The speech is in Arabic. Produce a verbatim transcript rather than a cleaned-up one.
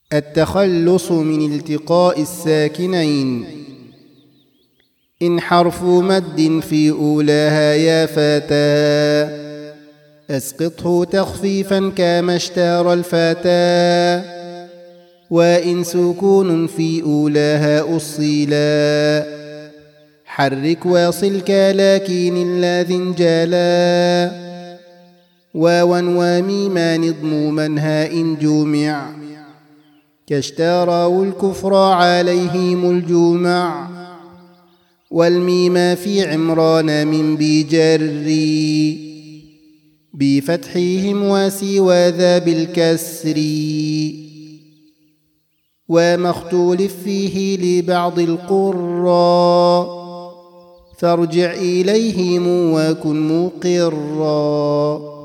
التخلص من التقاء الساكنين. إن حرف مد في أولاها يا فتى أسقطه تخفيفا كما اشتار الفتى. وإن سكون في أولاها أصيلا حرك واصل كلاكين الذي جلا. واوا وميما نضموما هاء جمع كاشتروا الكفر عليهم الجمع. والميم في عمران من بجري بفتحهم وسوى ذا بالكسر. وما اختلف فيه لبعض القراء فارجع إليهم وكن مقرا.